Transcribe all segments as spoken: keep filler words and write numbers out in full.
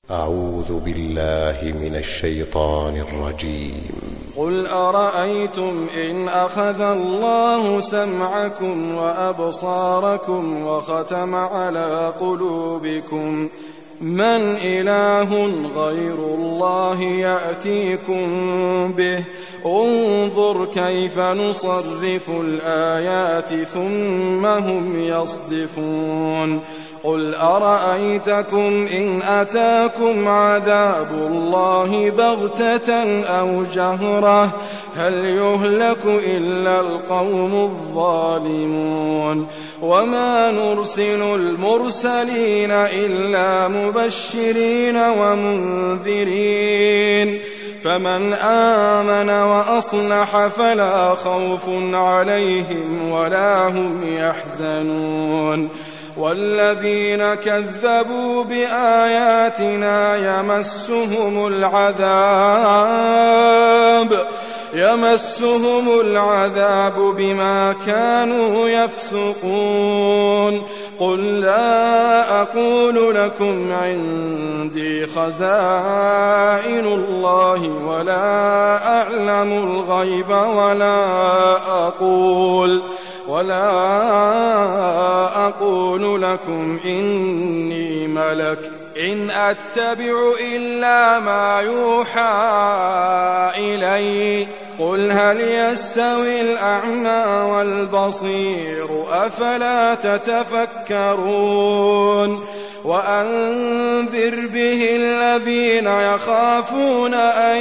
أعوذ بالله من الشيطان الرجيم. قل أرأيتم إن أخذ الله سمعكم وأبصاركم وختم على قلوبكم من إله غير الله يأتيكم به انظر كيف نصرف الآيات ثم هم يصدفون. قل أرأيتكم إن أتاكم عذاب الله بغتة أو جهرة هل يهلك إلا القوم الظالمون. وما نرسل المرسلين إلا مبشرين ومنذرين فمن آمن وأصلح فلا خوف عليهم ولا هم يحزنون. والذين كذبوا بآياتنا يمسهم العذاب يمسهم العذاب بما كانوا يفسقون. قل لا أقول لكم عندي خزائن الله ولا أعلم الغيب ولا أقول ولا أقول لكم إني ملك إن أتبع إلا ما يوحى إلي. قل هل يستوي الأعمى والبصير أفلا تتفكرون. وأنذر به الذين يخافون أن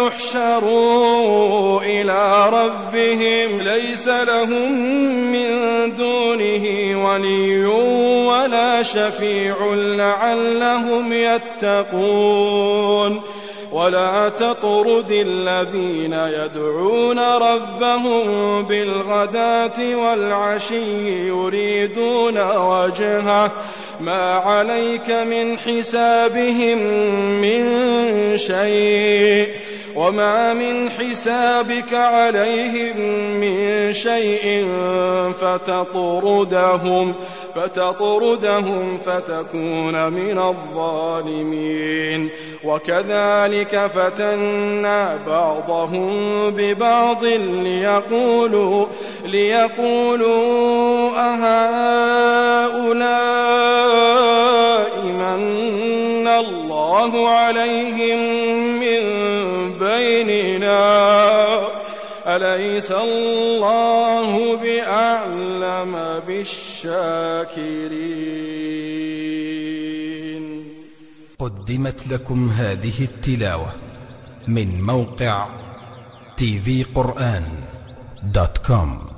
يحشروا إلى ربهم ليس لهم من دونه ولي ولا شفيع لعلهم يتقون. ولا تطرد الذين يدعون ربهم بالغداة والعشي يريدون وجهه ما عليك من حسابهم من شيء وما من حسابك عليهم من شيء فتطردهم فتطردهم فتكون من الظالمين. وكذلك فتنا بعضهم ببعض ليقولوا ليقولوا أهؤلاء من الله عليهم من بيننا أليس الله بأعلم بالشاكرين. قدمت لكم هذه التلاوة من موقع تي في قرآن دوت كوم.